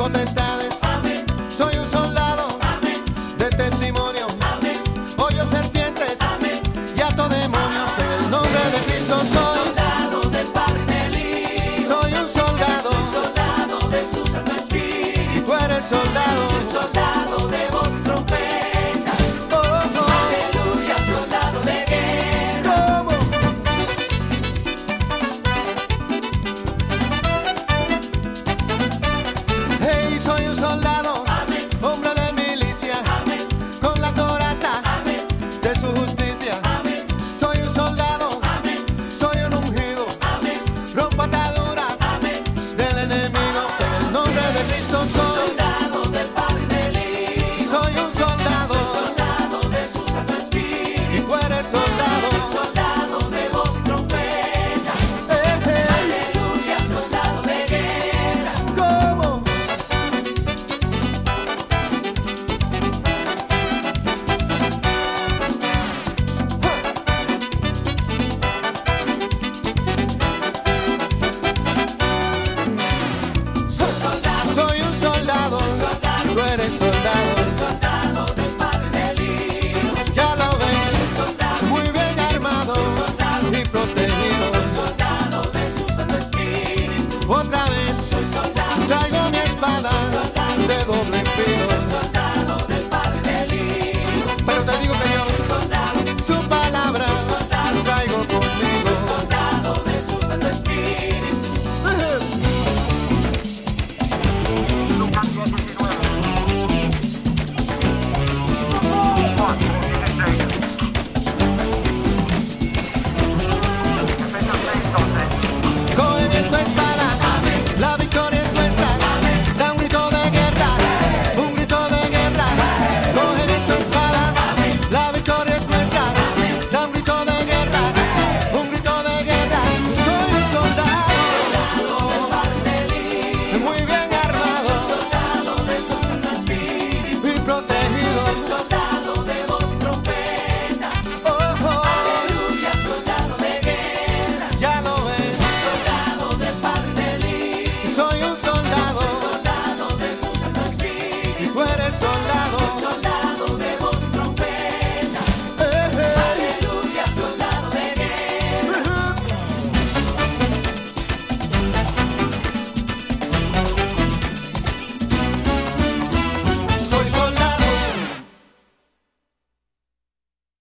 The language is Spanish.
potestades. Amén. Soy un soldado. Amén. De testimonio. Amén. Hoyo serpientes. Amén. Y ato demonios en el nombre de Cristo soy. Soldado del Padre del Hijo. Soy un soldado. Soy soldado de su Santo Espíritu. Y tú eres soldado. Soy soldado de voz y trompeta. Oh, oh. Aleluya, soldado de guerra. ¿Cómo? Hey, soy un soldado. Amén. Hombre de milicia. Amén. Con la coraza Amén. de su justicia. Amén. Soy un soldado. Amén. Soy un ungido. Amén. Rompo ataduras Amén. del enemigo. En el nombre de Cristo soy. Soldado del Padre del Hijo. Soy un soldado. Soy soldado de su Santo Espíritu. Y tú eres soldado. Soy soldado de voz y trompeta. Aleluya, soldado de guerra. ¿Cómo? Soy soldado. Soy un soldado. soldado. Tú eres soldado. Soy soldado del Padre del Hijo. Ya lo ves. Soy soldado. Muy bien armado soldado. y protegido. Soy soldado de su Santo Espíritu. Otra vez Soy soldado. traigo mi espada soldado. de doble filo. Soy soldado del Padre del Hijo. Pero te digo que yo Soldado. su palabra soldado. traigo conmigo. Soldado de su Santo Espíritu.